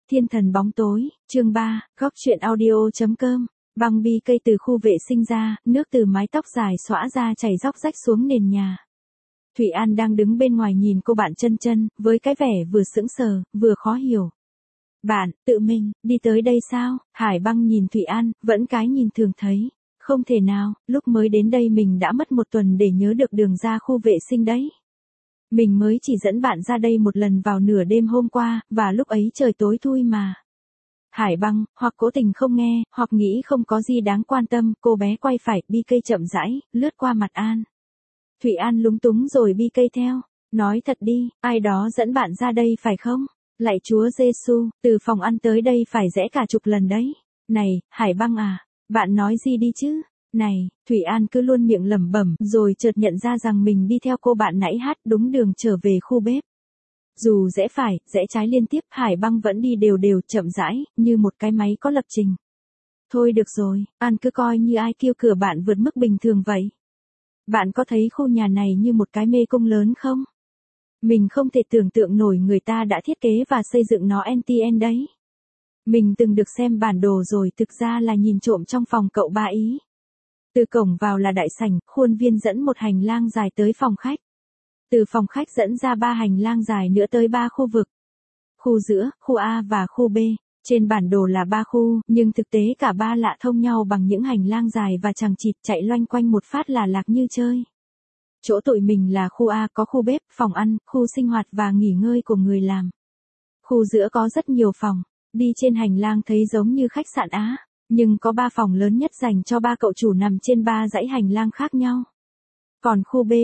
Thiên thần bóng tối, chương 3, góc truyện audio.com. Băng bi cây từ khu vệ sinh ra, nước từ mái tóc dài xõa ra chảy róc rách xuống nền nhà. Thủy An đang đứng bên ngoài nhìn cô bạn Chân Chân, với cái vẻ vừa sững sờ, vừa khó hiểu. Bạn, tự mình, đi tới đây sao? Hải Băng nhìn Thủy An, vẫn cái nhìn thường thấy. Không thể nào, lúc mới đến đây mình đã mất một tuần để nhớ được đường ra khu vệ sinh đấy. Mình mới chỉ dẫn bạn ra đây một lần vào nửa đêm hôm qua, và lúc ấy trời tối thui mà. Hải Băng, hoặc cố tình không nghe, hoặc nghĩ không có gì đáng quan tâm, cô bé quay phải, bi cây chậm rãi, lướt qua mặt An. Thủy An lúng túng rồi bi cây theo. Nói thật đi, ai đó dẫn bạn ra đây phải không? Lạy Chúa Giêsu, từ phòng ăn tới đây phải rẽ cả chục lần đấy. Này, Hải Băng à, bạn nói gì đi chứ? Này, Thủy An cứ luôn miệng lẩm bẩm, rồi chợt nhận ra rằng mình đi theo cô bạn nãy hát đúng đường trở về khu bếp. Dù rẽ phải, rẽ trái liên tiếp, Hải Băng vẫn đi đều đều, chậm rãi, như một cái máy có lập trình. Thôi được rồi, An cứ coi như ai kêu cửa bạn vượt mức bình thường vậy. Bạn có thấy khu nhà này như một cái mê cung lớn không? Mình không thể tưởng tượng nổi người ta đã thiết kế và xây dựng nó end-to-end đấy. Mình từng được xem bản đồ rồi, thực ra là nhìn trộm trong phòng cậu ba ý. Từ cổng vào là đại sảnh, khuôn viên dẫn một hành lang dài tới phòng khách. Từ phòng khách dẫn ra 3 hành lang dài nữa tới 3 khu vực. Khu giữa, khu A và khu B. Trên bản đồ là 3 khu, nhưng thực tế cả 3 lạ thông nhau bằng những hành lang dài và chằng chịt, chạy loanh quanh một phát là lạc như chơi. Chỗ tụi mình là khu A, có khu bếp, phòng ăn, khu sinh hoạt và nghỉ ngơi của người làm. Khu giữa có rất nhiều phòng, đi trên hành lang thấy giống như khách sạn Á, nhưng có 3 phòng lớn nhất dành cho 3 cậu chủ nằm trên 3 dãy hành lang khác nhau. Còn khu B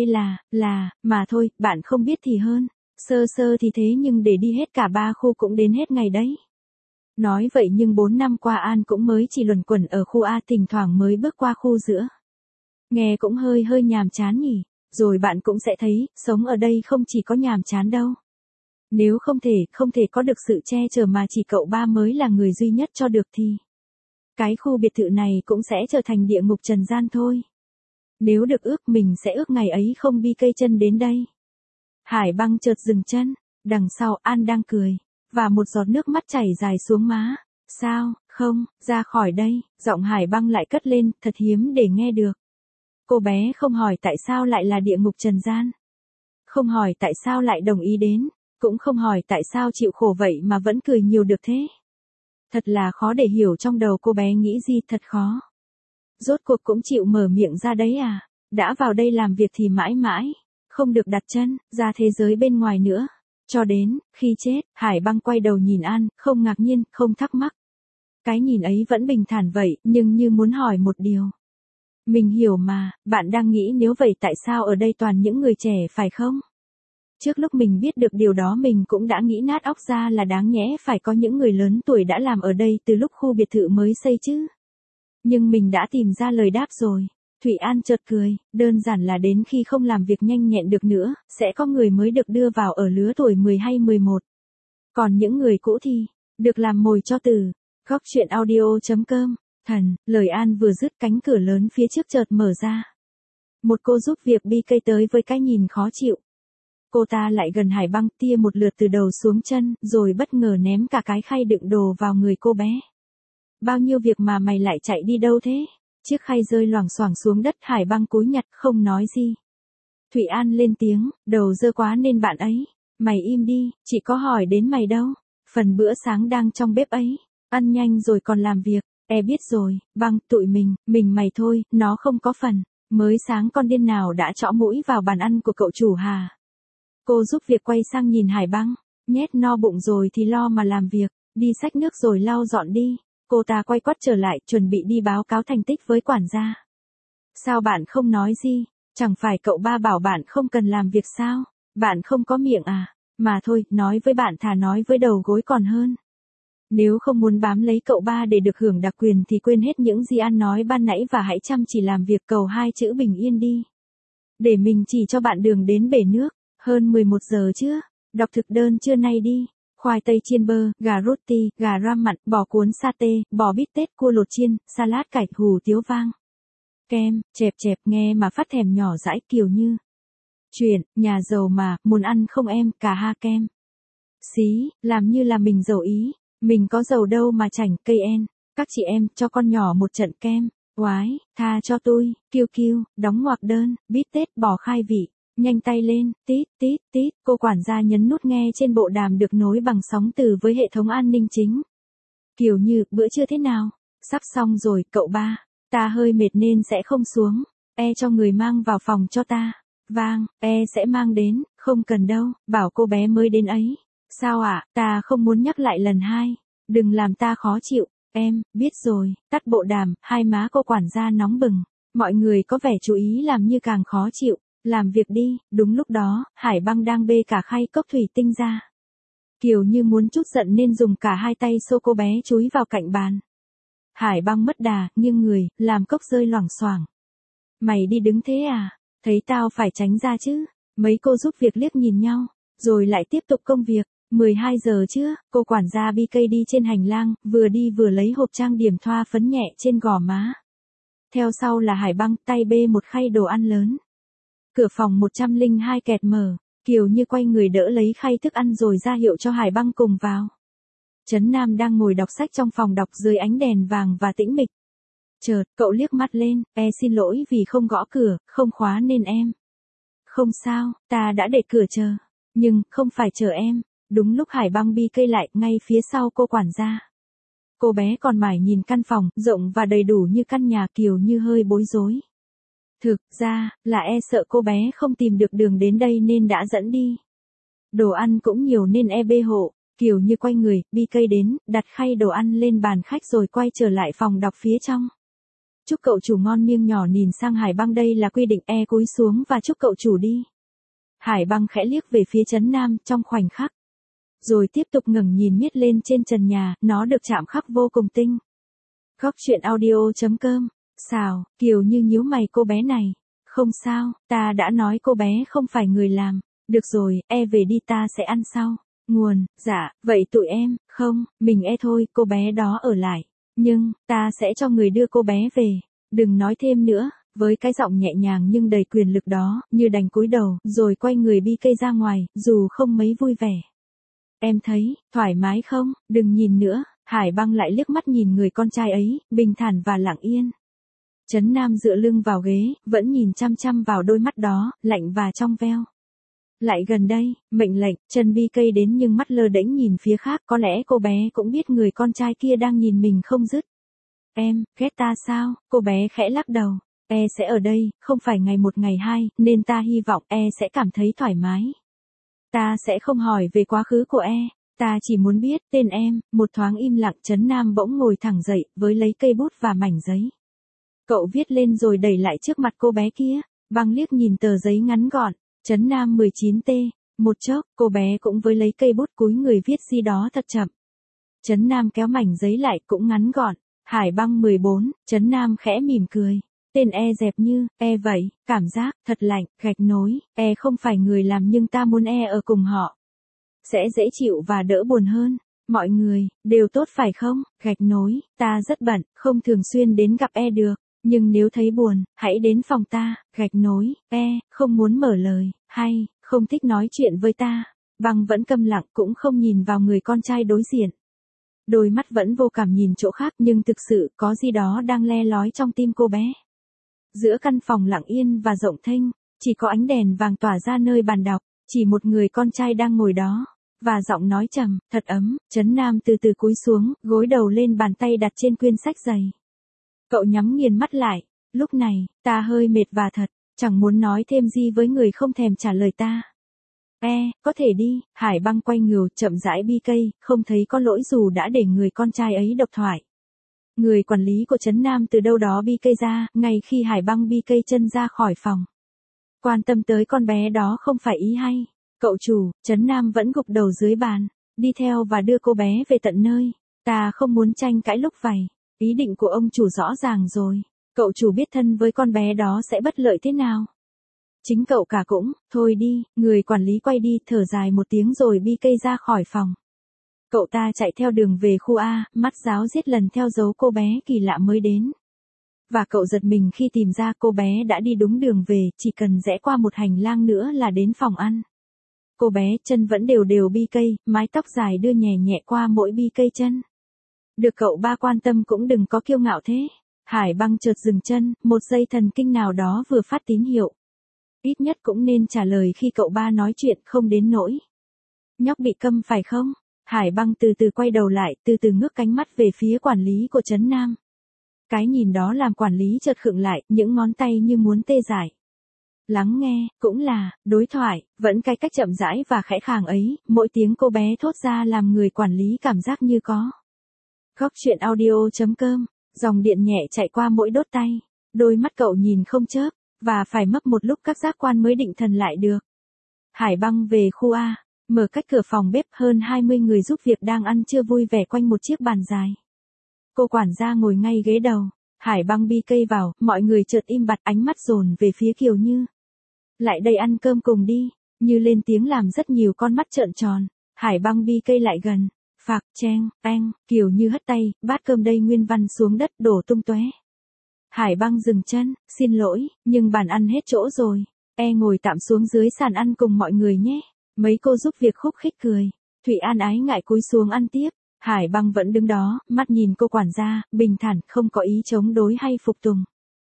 mà thôi, bạn không biết thì hơn. Sơ sơ thì thế nhưng để đi hết cả 3 khu cũng đến hết ngày đấy. Nói vậy nhưng 4 năm qua An cũng mới chỉ luẩn quẩn ở khu A, thỉnh thoảng mới bước qua khu giữa. Nghe cũng hơi nhàm chán nhỉ, rồi bạn cũng sẽ thấy, sống ở đây không chỉ có nhàm chán đâu. Nếu không thể có được sự che chở mà chỉ cậu ba mới là người duy nhất cho được thì cái khu biệt thự này cũng sẽ trở thành địa ngục trần gian thôi. Nếu được ước mình sẽ ước ngày ấy không bi cây chân đến đây. Hải Băng chợt dừng chân, đằng sau An đang cười, và một giọt nước mắt chảy dài xuống má. Sao, không, ra khỏi đây, giọng Hải Băng lại cất lên, thật hiếm để nghe được. Cô bé không hỏi tại sao lại là địa ngục trần gian. Không hỏi tại sao lại đồng ý đến, cũng không hỏi tại sao chịu khổ vậy mà vẫn cười nhiều được thế. Thật là khó để hiểu trong đầu cô bé nghĩ gì, thật khó. Rốt cuộc cũng chịu mở miệng ra đấy à, đã vào đây làm việc thì mãi mãi không được đặt chân ra thế giới bên ngoài nữa. Cho đến khi chết, Hải Băng quay đầu nhìn An, không ngạc nhiên, không thắc mắc. Cái nhìn ấy vẫn bình thản vậy, nhưng như muốn hỏi một điều. Mình hiểu mà, bạn đang nghĩ nếu vậy tại sao ở đây toàn những người trẻ phải không? Trước lúc mình biết được điều đó mình cũng đã nghĩ nát óc ra là đáng nhẽ phải có những người lớn tuổi đã làm ở đây từ lúc khu biệt thự mới xây chứ. Nhưng mình đã tìm ra lời đáp rồi. Thủy An chợt cười, đơn giản là đến khi không làm việc nhanh nhẹn được nữa, sẽ có người mới được đưa vào ở lứa tuổi 10 hay 11. Còn những người cũ thì được làm mồi cho từ góc truyện audio.com. Thần, lời An vừa dứt cánh cửa lớn phía trước chợt mở ra. Một cô giúp việc bi cây tới với cái nhìn khó chịu. Cô ta lại gần Hải Băng tia một lượt từ đầu xuống chân, rồi bất ngờ ném cả cái khay đựng đồ vào người cô bé. Bao nhiêu việc mà mày lại chạy đi đâu thế? Chiếc khay rơi loảng xoảng xuống đất, Hải Băng cúi nhặt không nói gì. Thủy An lên tiếng, đầu dơ quá nên bạn ấy. Mày im đi, chị có hỏi đến mày đâu. Phần bữa sáng đang trong bếp ấy. Ăn nhanh rồi còn làm việc. Biết rồi, Băng, tụi mình mày thôi, nó không có phần. Mới sáng con điên nào đã trõ mũi vào bàn ăn của cậu chủ hà? Cô giúp việc quay sang nhìn Hải Băng. Nhét no bụng rồi thì lo mà làm việc. Đi xách nước rồi lau dọn đi. Cô ta quay quắt trở lại, chuẩn bị đi báo cáo thành tích với quản gia. Sao bạn không nói gì? Chẳng phải cậu ba bảo bạn không cần làm việc sao? Bạn không có miệng à? Mà thôi, nói với bạn thà nói với đầu gối còn hơn. Nếu không muốn bám lấy cậu ba để được hưởng đặc quyền thì quên hết những gì An nói ban nãy và hãy chăm chỉ làm việc, cầu 2 chữ bình yên đi. Để mình chỉ cho bạn đường đến bể nước. Hơn 11 giờ chưa? Đọc thực đơn trưa nay đi. Khoai tây chiên bơ, gà roti, gà ram mặn, bò cuốn satê, bò bít tết, cua lột chiên, salad cải, hủ tiếu vang. Kem, chẹp nghe mà phát thèm nhỏ dãi kiểu như. Chuyện, nhà giàu mà, muốn ăn không em, cà ha kem. Xí, làm như là mình giàu ý. Mình có giàu đâu mà chảnh cây en. Các chị em, cho con nhỏ một trận kem. Oái, tha cho tôi, kiêu kiêu, đóng ngoặc đơn, bít tết bỏ khai vị. Nhanh tay lên, tít, tít, tít, cô quản gia nhấn nút nghe trên bộ đàm được nối bằng sóng từ với hệ thống an ninh chính. Kiểu như, bữa trưa thế nào? Sắp xong rồi, cậu ba. Ta hơi mệt nên sẽ không xuống. Cho người mang vào phòng cho ta. Vang, sẽ mang đến, không cần đâu, bảo cô bé mới đến ấy. Sao ạ, ta không muốn nhắc lại lần hai. Đừng làm ta khó chịu. Em, biết rồi, tắt bộ đàm, hai má cô quản gia nóng bừng. Mọi người có vẻ chú ý làm như càng khó chịu. Làm việc đi, đúng lúc đó, Hải Băng đang bê cả khay cốc thủy tinh ra. Kiều như muốn trút giận nên dùng cả hai tay xô cô bé chúi vào cạnh bàn. Hải Băng mất đà, nghiêng người, làm cốc rơi loảng xoảng. Mày đi đứng thế à? Thấy tao phải tránh ra chứ? Mấy cô giúp việc liếc nhìn nhau, rồi lại tiếp tục công việc. 12 giờ chưa, cô quản gia BK đi trên hành lang, vừa đi vừa lấy hộp trang điểm thoa phấn nhẹ trên gò má. Theo sau là Hải Băng, tay bê một khay đồ ăn lớn. Cửa phòng 102 kẹt mở, Kiều như quay người đỡ lấy khay thức ăn rồi ra hiệu cho Hải Băng cùng vào. Trấn Nam đang ngồi đọc sách trong phòng đọc dưới ánh đèn vàng và tĩnh mịch. Chợt, cậu liếc mắt lên, xin lỗi vì không gõ cửa, không khóa nên em. Không sao, ta đã để cửa chờ. Nhưng, không phải chờ em. Đúng lúc Hải Băng bi cây lại, ngay phía sau cô quản gia. Cô bé còn mải nhìn căn phòng, rộng và đầy đủ như căn nhà. Kiều như hơi bối rối. Thực ra, là sợ cô bé không tìm được đường đến đây nên đã dẫn đi. Đồ ăn cũng nhiều nên bê hộ. Kiều như quay người, BK đến, đặt khay đồ ăn lên bàn khách rồi quay trở lại phòng đọc phía trong. Chúc cậu chủ ngon miêng nhỏ nhìn sang Hải Băng, đây là quy định, cúi xuống và chúc cậu chủ đi. Hải Băng khẽ liếc về phía Trấn Nam trong khoảnh khắc. Rồi tiếp tục ngẩng nhìn miết lên trên trần nhà, nó được chạm khắc vô cùng tinh. Góc truyện audio.com. Xào, Kiều như nhíu mày, cô bé này. Không sao, ta đã nói cô bé không phải người làm. Được rồi, về đi, ta sẽ ăn sau. Nguồn, dạ, vậy tụi em, không, mình thôi, cô bé đó ở lại. Nhưng, ta sẽ cho người đưa cô bé về. Đừng nói thêm nữa, với cái giọng nhẹ nhàng nhưng đầy quyền lực đó, như đành cúi đầu, rồi quay người BK ra ngoài, dù không mấy vui vẻ. Em thấy, thoải mái không, đừng nhìn nữa. Hải Băng lại liếc mắt nhìn người con trai ấy, bình thản và lặng yên. Trấn Nam dựa lưng vào ghế, vẫn nhìn chăm chăm vào đôi mắt đó, lạnh và trong veo. Lại gần đây, mệnh lệnh, chân BK đến nhưng mắt lơ đễnh nhìn phía khác, có lẽ cô bé cũng biết người con trai kia đang nhìn mình không dứt. Em, ghét ta sao? Cô bé khẽ lắc đầu. Sẽ ở đây, không phải ngày một ngày hai, nên ta hy vọng sẽ cảm thấy thoải mái. Ta sẽ không hỏi về quá khứ của ta chỉ muốn biết tên em. Một thoáng im lặng, Trấn Nam bỗng ngồi thẳng dậy, với lấy cây bút và mảnh giấy. Cậu viết lên rồi đẩy lại trước mặt cô bé kia. Băng liếc nhìn tờ giấy ngắn gọn. Trấn Nam 19T. Một chốc, cô bé cũng với lấy cây bút cúi người viết gì đó thật chậm. Trấn Nam kéo mảnh giấy lại, cũng ngắn gọn. Hải Băng 14, Trấn Nam khẽ mỉm cười. Tên dẹp như, vậy, cảm giác, thật lạnh, gạch nối, không phải người làm nhưng ta muốn ở cùng họ. Sẽ dễ chịu và đỡ buồn hơn. Mọi người, đều tốt phải không? Gạch nối, ta rất bận, không thường xuyên đến gặp được. Nhưng nếu thấy buồn, hãy đến phòng ta. Gạch nối, không muốn mở lời, hay, không thích nói chuyện với ta. Băng vẫn câm lặng, cũng không nhìn vào người con trai đối diện. Đôi mắt vẫn vô cảm nhìn chỗ khác, nhưng thực sự có gì đó đang le lói trong tim cô bé. Giữa căn phòng lặng yên và rộng thênh, chỉ có ánh đèn vàng tỏa ra nơi bàn đọc, chỉ một người con trai đang ngồi đó, và giọng nói trầm, thật ấm. Trấn Nam từ từ cúi xuống, gối đầu lên bàn tay đặt trên quyển sách dày. Cậu nhắm nghiền mắt lại, lúc này, ta hơi mệt và thật, chẳng muốn nói thêm gì với người không thèm trả lời ta. Có thể đi. Hải Băng quay ngược chậm rãi BK, không thấy có lỗi dù đã để người con trai ấy độc thoại. Người quản lý của Trấn Nam từ đâu đó BK ra, ngay khi Hải Băng BK chân ra khỏi phòng. Quan tâm tới con bé đó không phải ý hay. Cậu chủ, Trấn Nam vẫn gục đầu dưới bàn, đi theo và đưa cô bé về tận nơi. Ta không muốn tranh cãi lúc vầy. Ý định của ông chủ rõ ràng rồi. Cậu chủ biết thân với con bé đó sẽ bất lợi thế nào. Chính cậu cả cũng, thôi đi. Người quản lý quay đi, thở dài một tiếng rồi BK ra khỏi phòng. Cậu ta chạy theo đường về khu A, mắt giáo giết lần theo dấu cô bé kỳ lạ mới đến. Và cậu giật mình khi tìm ra cô bé đã đi đúng đường về, chỉ cần rẽ qua một hành lang nữa là đến phòng ăn. Cô bé chân vẫn đều đều bi cây, mái tóc dài đưa nhẹ nhẹ qua mỗi bi cây chân. Được cậu ba quan tâm cũng đừng có kiêu ngạo thế. Hải Băng chợt dừng chân, một giây thần kinh nào đó vừa phát tín hiệu. Ít nhất cũng nên trả lời khi cậu ba nói chuyện, không đến nỗi. Nhóc bị câm phải không? Hải Băng từ từ quay đầu lại, từ từ ngước cánh mắt về phía quản lý của Trấn Nam. Cái nhìn đó làm quản lý chợt khựng lại, những ngón tay như muốn tê dại. Lắng nghe, cũng là, đối thoại, vẫn cái cách chậm rãi và khẽ khàng ấy, mỗi tiếng cô bé thốt ra làm người quản lý cảm giác như có. Góc chuyện audio.com, dòng điện nhẹ chạy qua mỗi đốt tay, đôi mắt cậu nhìn không chớp, và phải mất một lúc các giác quan mới định thần lại được. Hải Băng về khu A, mở cách cửa phòng bếp, hơn 20 người giúp việc đang ăn trưa vui vẻ quanh một chiếc bàn dài. Cô quản gia ngồi ngay ghế đầu, Hải Băng bi cây vào, mọi người chợt im bặt, ánh mắt dồn về phía Kiều Như. Lại đây ăn cơm cùng đi, Như lên tiếng làm rất nhiều con mắt trợn tròn. Hải Băng bi cây lại gần, phạc, cheng, anh, Kiều Như hất tay, bát cơm đây nguyên văn xuống đất đổ tung tóe. Hải Băng dừng chân, xin lỗi, nhưng bàn ăn hết chỗ rồi. Ngồi tạm xuống dưới sàn ăn cùng mọi người nhé. Mấy cô giúp việc khúc khích cười. Thụy An ái ngại cúi xuống ăn tiếp. Hải Băng vẫn đứng đó, mắt nhìn cô quản gia, bình thản, không có ý chống đối hay phục tùng.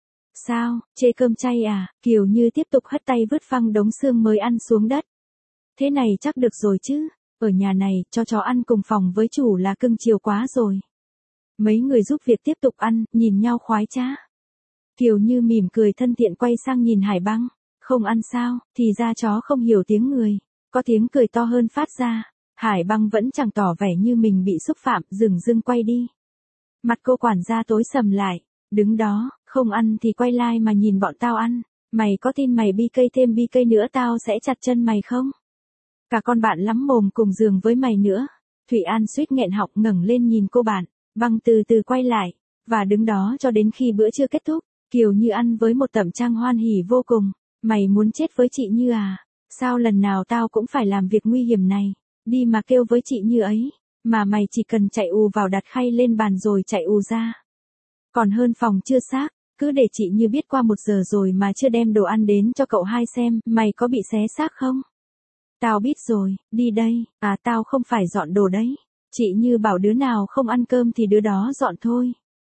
Sao, chê cơm chay à? Kiều Như tiếp tục hất tay vứt phăng đống xương mới ăn xuống đất. Thế này chắc được rồi chứ. Ở nhà này, cho chó ăn cùng phòng với chủ là cưng chiều quá rồi. Mấy người giúp việc tiếp tục ăn, nhìn nhau khoái trá. Kiều Như mỉm cười thân thiện quay sang nhìn Hải Băng. Không ăn sao, thì ra chó không hiểu tiếng người. Có tiếng cười to hơn phát ra. Hải Băng vẫn chẳng tỏ vẻ như mình bị xúc phạm, dửng dưng quay đi. Mặt cô quản gia tối sầm lại. Đứng đó, không ăn thì quay lại mà nhìn bọn tao ăn. Mày có tin mày bi cây thêm bi cây nữa tao sẽ chặt chân mày không? Cả con bạn lắm mồm cùng giường với mày nữa. Thụy An suýt nghẹn họng ngẩng lên nhìn cô bạn. Băng từ từ quay lại. Và đứng đó cho đến khi bữa trưa kết thúc. Kiều Như ăn với một tâm trạng hoan hỉ vô cùng. Mày muốn chết với chị Như à? Sao lần nào tao cũng phải làm việc nguy hiểm này? Đi mà kêu với chị Như ấy. Mà mày chỉ cần chạy ù vào đặt khay lên bàn rồi chạy ù ra. Còn hơn phòng chưa xác. Cứ để chị Như biết qua 1 giờ rồi mà chưa đem đồ ăn đến cho cậu hai xem. Mày có bị xé xác không? Tao biết rồi, đi đây. À tao không phải dọn đồ đấy. Chị Như bảo đứa nào không ăn cơm thì đứa đó dọn thôi.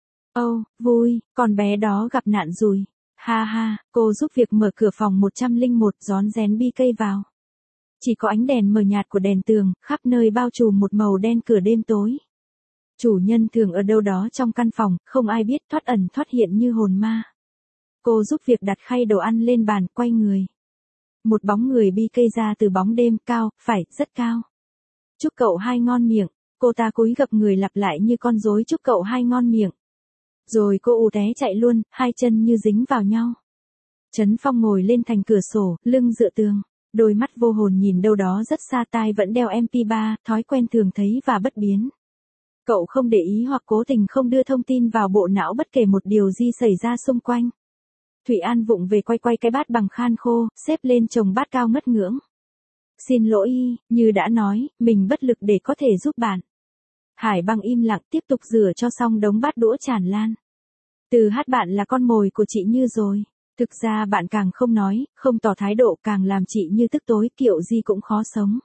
Vui, con bé đó gặp nạn rồi. Ha ha, cô giúp việc mở cửa phòng 101 rón rén bi cây vào. Chỉ có ánh đèn mờ nhạt của đèn tường, khắp nơi bao trùm một màu đen cửa đêm tối. Chủ nhân thường ở đâu đó trong căn phòng, không ai biết, thoát ẩn thoát hiện như hồn ma. Cô giúp việc đặt khay đồ ăn lên bàn, quay người. Một bóng người bi cây ra từ bóng đêm, cao, phải, rất cao. Chúc cậu hai ngon miệng. Cô ta cúi gập người lặp lại như con rối, chúc cậu hai ngon miệng. Rồi cô ù té chạy luôn, hai chân như dính vào nhau. Trấn Phong ngồi lên thành cửa sổ, lưng dựa tường. Đôi mắt vô hồn nhìn đâu đó rất xa, tai vẫn đeo MP3, thói quen thường thấy và bất biến. Cậu không để ý hoặc cố tình không đưa thông tin vào bộ não bất kể một điều gì xảy ra xung quanh. Thụy An vụng về quay cái bát bằng khan khô, xếp lên chồng bát cao ngất ngưỡng. Xin lỗi, như đã nói, mình bất lực để có thể giúp bạn. Hải Băng im lặng tiếp tục rửa cho xong đống bát đũa tràn lan. Từ hát bạn là con mồi của chị Như rồi. Thực ra bạn càng không nói, không tỏ thái độ càng làm chị Như tức tối, kiểu gì cũng khó sống.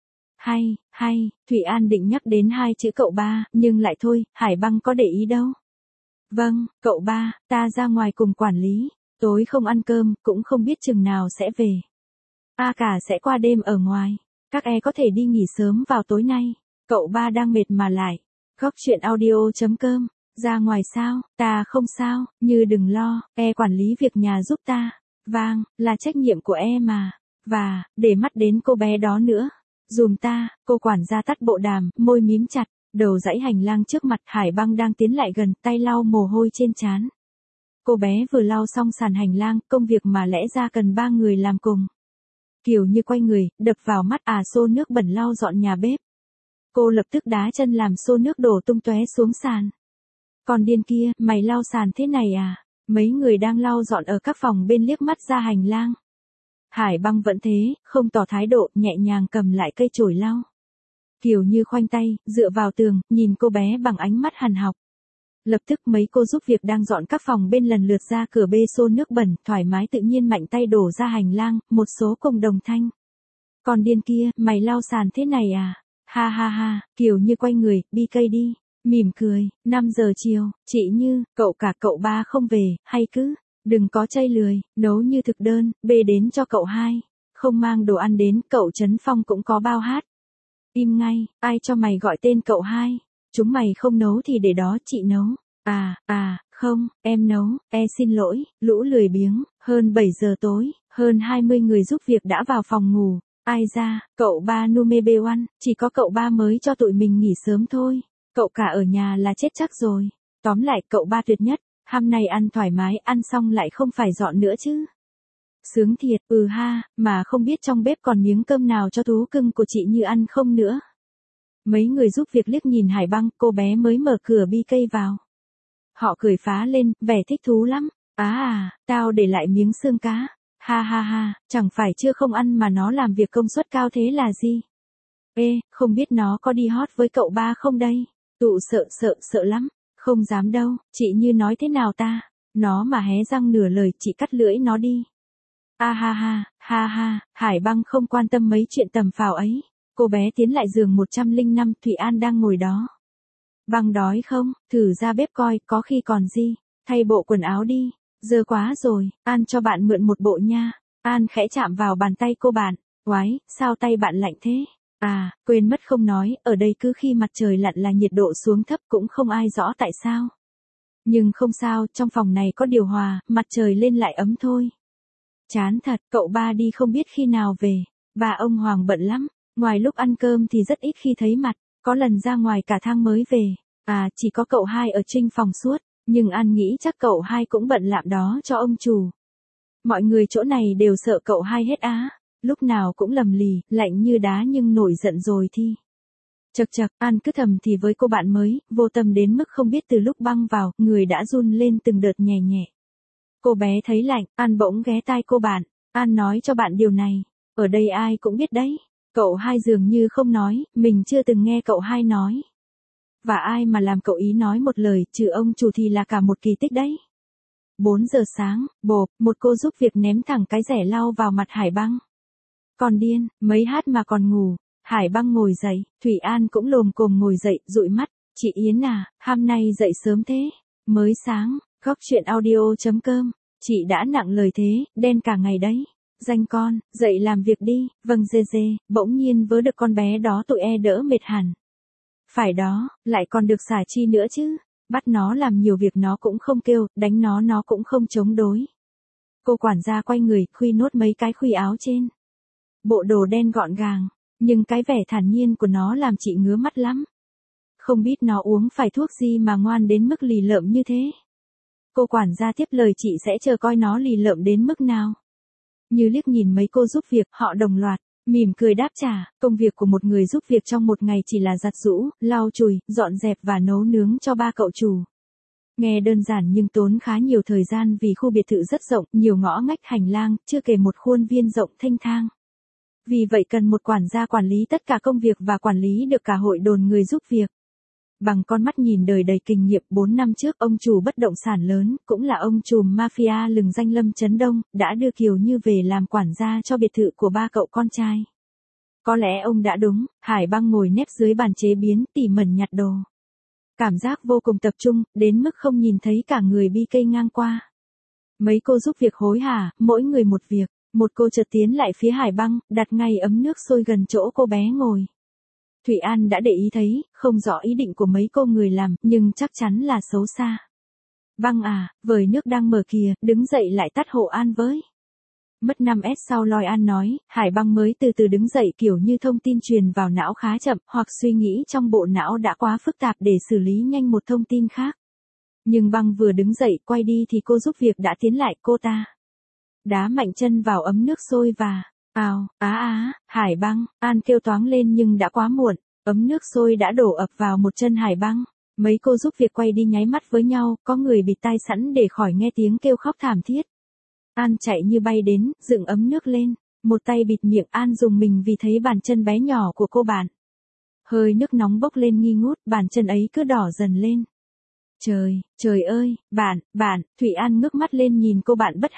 Hay, Thụy An định nhắc đến 2 chữ cậu ba, nhưng lại thôi, Hải Băng có để ý đâu. Vâng, cậu ba, ta ra ngoài cùng quản lý, tối không ăn cơm, cũng không biết chừng nào sẽ về. Cả sẽ qua đêm ở ngoài, các có thể đi nghỉ sớm vào tối nay, cậu ba đang mệt mà lại. Góc chuyện audio.com, ra ngoài sao, ta không sao, Như đừng lo, quản lý việc nhà giúp ta. Vâng, là trách nhiệm của mà. Và, để mắt đến cô bé đó nữa. Dùm ta, cô quản gia tắt bộ đàm, môi mím chặt, đầu dãy hành lang trước mặt. Hải Băng đang tiến lại gần, tay lau mồ hôi trên trán. Cô bé vừa lau xong sàn hành lang, công việc mà lẽ ra cần 3 người làm cùng. Kiều Như quay người, đập vào mắt xô nước bẩn lau dọn nhà bếp. Cô lập tức đá chân làm xô nước đổ tung tóe xuống sàn. Còn điên kia, mày lau sàn thế này à? Mấy người đang lau dọn ở các phòng bên liếc mắt ra hành lang. Hải Băng vẫn thế, không tỏ thái độ, nhẹ nhàng cầm lại cây chổi lau. Kiều Như khoanh tay, dựa vào tường, nhìn cô bé bằng ánh mắt hằn học. Lập tức mấy cô giúp việc đang dọn các phòng bên lần lượt ra cửa bê xô nước bẩn, thoải mái tự nhiên mạnh tay đổ ra hành lang, một số cùng đồng thanh. Con điên kia, mày lau sàn thế này à? Ha ha ha, kiểu như quay người, BK đi. Mỉm cười, 5 giờ chiều, chị Như, cậu cả cậu ba không về, hay cứ, đừng có chây lười, nấu như thực đơn, bê đến cho cậu hai. Không mang đồ ăn đến, cậu Trấn Phong cũng có bao hát. Im ngay, ai cho mày gọi tên cậu hai? Chúng mày không nấu thì để đó chị nấu. Không, em nấu, xin lỗi, lũ lười biếng, hơn 7 giờ tối, hơn 20 người giúp việc đã vào phòng ngủ. Ai ra, cậu ba Numebe One, chỉ có cậu ba mới cho tụi mình nghỉ sớm thôi. Cậu cả ở nhà là chết chắc rồi. Tóm lại cậu ba tuyệt nhất, hôm nay ăn thoải mái, ăn xong lại không phải dọn nữa chứ. Sướng thiệt, ha, mà không biết trong bếp còn miếng cơm nào cho thú cưng của chị Như ăn không nữa. Mấy người giúp việc liếc nhìn Hải Băng, cô bé mới mở cửa BK vào. Họ cười phá lên, vẻ thích thú lắm. Tao để lại miếng xương cá. Ha ha ha, chẳng phải chưa không ăn mà nó làm việc công suất cao thế là gì? Không biết nó có đi hot với cậu ba không đây? Tụ sợ lắm. Không dám đâu, chị Như nói thế nào ta? Nó mà hé răng nửa lời chị cắt lưỡi nó đi. Hải Băng không quan tâm mấy chuyện tầm phào ấy. Cô bé tiến lại giường 105, Thụy An đang ngồi đó. Băng đói không? Thử ra bếp coi, có khi còn gì. Thay bộ quần áo đi. Giờ quá rồi, An cho bạn mượn một bộ nha. An khẽ chạm vào bàn tay cô bạn. Oái, sao tay bạn lạnh thế? Quên mất không nói, ở đây cứ khi mặt trời lặn là nhiệt độ xuống thấp cũng không ai rõ tại sao. Nhưng không sao, trong phòng này có điều hòa, mặt trời lên lại ấm thôi. Chán thật, cậu ba đi không biết khi nào về. Bà ông Hoàng bận lắm, ngoài lúc ăn cơm thì rất ít khi thấy mặt, có lần ra ngoài cả tháng mới về. Chỉ có cậu hai ở trinh phòng suốt, nhưng An nghĩ chắc cậu hai cũng bận lạm đó cho ông chủ. Mọi người chỗ này đều sợ cậu hai hết á, lúc nào cũng lầm lì, lạnh như đá nhưng nổi giận rồi thì. Chật, An cứ thầm thì với cô bạn mới, vô tâm đến mức không biết từ lúc băng vào, người đã run lên từng đợt nhẹ nhẹ. Cô bé thấy lạnh, An bỗng ghé tai cô bạn, An nói cho bạn điều này, ở đây ai cũng biết đấy. Cậu hai dường như không nói, mình chưa từng nghe cậu hai nói. Và ai mà làm cậu ý nói một lời, trừ ông chủ thì là cả một kỳ tích đấy. 4 giờ sáng, bộp, một cô giúp việc ném thẳng cái rẻ lau vào mặt Hải Băng. Còn điên, mấy hát mà còn ngủ. Hải Băng ngồi dậy, Thủy An cũng lồm cồm ngồi dậy, dụi mắt. Chị Yến hôm nay dậy sớm thế. Mới sáng, góc chuyện audio.com. Chị đã nặng lời thế, đen cả ngày đấy. Danh con, dậy làm việc đi. Vâng dê, bỗng nhiên vớ được con bé đó tụi đỡ mệt hẳn. Phải đó, lại còn được xả chi nữa chứ. Bắt nó làm nhiều việc nó cũng không kêu, đánh nó cũng không chống đối. Cô quản gia quay người, khuy nốt mấy cái khuy áo trên. Bộ đồ đen gọn gàng, nhưng cái vẻ thản nhiên của nó làm chị ngứa mắt lắm. Không biết nó uống phải thuốc gì mà ngoan đến mức lì lợm như thế. Cô quản gia tiếp lời chị sẽ chờ coi nó lì lợm đến mức nào. Như liếc nhìn mấy cô giúp việc, họ đồng loạt, mỉm cười đáp trả, công việc của một người giúp việc trong một ngày chỉ là giặt giũ, lau chùi, dọn dẹp và nấu nướng cho ba cậu chủ. Nghe đơn giản nhưng tốn khá nhiều thời gian vì khu biệt thự rất rộng, nhiều ngõ ngách hành lang, chưa kể một khuôn viên rộng thênh thang. Vì vậy cần một quản gia quản lý tất cả công việc và quản lý được cả hội đồn người giúp việc. Bằng con mắt nhìn đời đầy kinh nghiệm 4 năm trước, ông chủ bất động sản lớn, cũng là ông trùm mafia lừng danh Lâm Chấn Đông, đã đưa Kiều Như về làm quản gia cho biệt thự của ba cậu con trai. Có lẽ ông đã đúng, Hải Băng ngồi nép dưới bàn chế biến, tỉ mẩn nhặt đồ. Cảm giác vô cùng tập trung, đến mức không nhìn thấy cả người BK ngang qua. Mấy cô giúp việc hối hả, mỗi người một việc. Một cô chợt tiến lại phía Hải Băng, đặt ngay ấm nước sôi gần chỗ cô bé ngồi. Thủy An đã để ý thấy, không rõ ý định của mấy cô người làm, nhưng chắc chắn là xấu xa. Băng vời nước đang mở kìa, đứng dậy lại tắt hộ An với. Mất 5S sau loi An nói, Hải Băng mới từ từ đứng dậy kiểu như thông tin truyền vào não khá chậm, hoặc suy nghĩ trong bộ não đã quá phức tạp để xử lý nhanh một thông tin khác. Nhưng Băng vừa đứng dậy quay đi thì cô giúp việc đã tiến lại, cô ta đá mạnh chân vào ấm nước sôi và, Hải Băng, An kêu toáng lên nhưng đã quá muộn, ấm nước sôi đã đổ ập vào một chân Hải Băng. Mấy cô giúp việc quay đi nháy mắt với nhau, có người bịt tai sẵn để khỏi nghe tiếng kêu khóc thảm thiết. An chạy như bay đến, dựng ấm nước lên, một tay bịt miệng An dùng mình vì thấy bàn chân bé nhỏ của cô bạn. Hơi nước nóng bốc lên nghi ngút, bàn chân ấy cứ đỏ dần lên. Trời ơi, bạn, Thủy An ngước mắt lên nhìn cô bạn bất hạnh.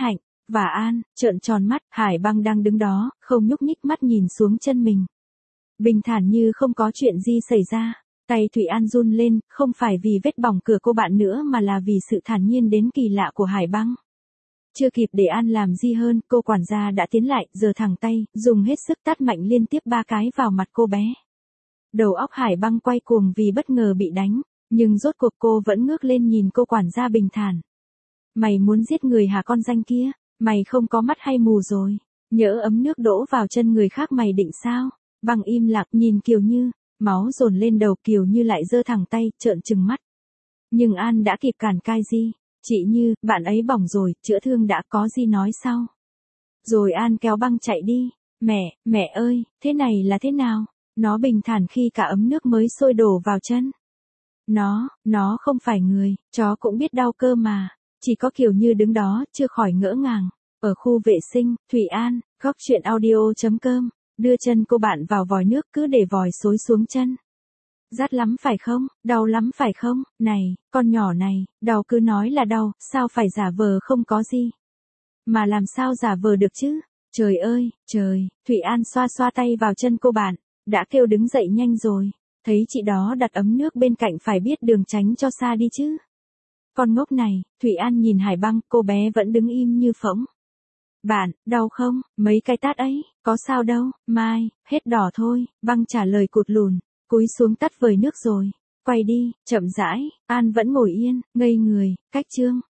và An, trợn tròn mắt, Hải Băng đang đứng đó, không nhúc nhích mắt nhìn xuống chân mình. Bình thản như không có chuyện gì xảy ra. Tay Thủy An run lên, không phải vì vết bỏng cửa cô bạn nữa mà là vì sự thản nhiên đến kỳ lạ của Hải Băng. Chưa kịp để An làm gì hơn, cô quản gia đã tiến lại, giơ thẳng tay, dùng hết sức tát mạnh liên tiếp 3 cái vào mặt cô bé. Đầu óc Hải Băng quay cuồng vì bất ngờ bị đánh, nhưng rốt cuộc cô vẫn ngước lên nhìn cô quản gia bình thản. Mày muốn giết người hả con danh kia? Mày không có mắt hay mù rồi? Nhỡ ấm nước đổ vào chân người khác mày định sao? Băng im lặng nhìn Kiều Như, máu dồn lên đầu Kiều Như lại giơ thẳng tay, trợn trừng mắt. Nhưng An đã kịp cản cái gì? Chị Như, bạn ấy bỏng rồi, chữa thương đã, có gì nói sau. Rồi An kéo Băng chạy đi. Mẹ ơi, thế này là thế nào? Nó bình thản khi cả ấm nước mới sôi đổ vào chân. Nó không phải người, chó cũng biết đau cơ mà. Chỉ có Kiều Như đứng đó, chưa khỏi ngỡ ngàng. Ở khu vệ sinh, Thủy An, góc chuyện audio.com, đưa chân cô bạn vào vòi nước cứ để vòi xối xuống chân. Rát lắm phải không, đau lắm phải không, này, con nhỏ này, đau cứ nói là đau, sao phải giả vờ không có gì. Mà làm sao giả vờ được chứ, trời ơi, trời, Thủy An xoa xoa tay vào chân cô bạn, đã kêu đứng dậy nhanh rồi, thấy chị đó đặt ấm nước bên cạnh phải biết đường tránh cho xa đi chứ. Con ngốc này, Thủy An nhìn Hải Băng, cô bé vẫn đứng im như phỗng. Bạn, đau không, mấy cái tát ấy, có sao đâu, mai, hết đỏ thôi, Băng trả lời cụt lùn, cúi xuống tắt vời nước rồi, quay đi, chậm rãi, An vẫn ngồi yên, ngây người, cách chương.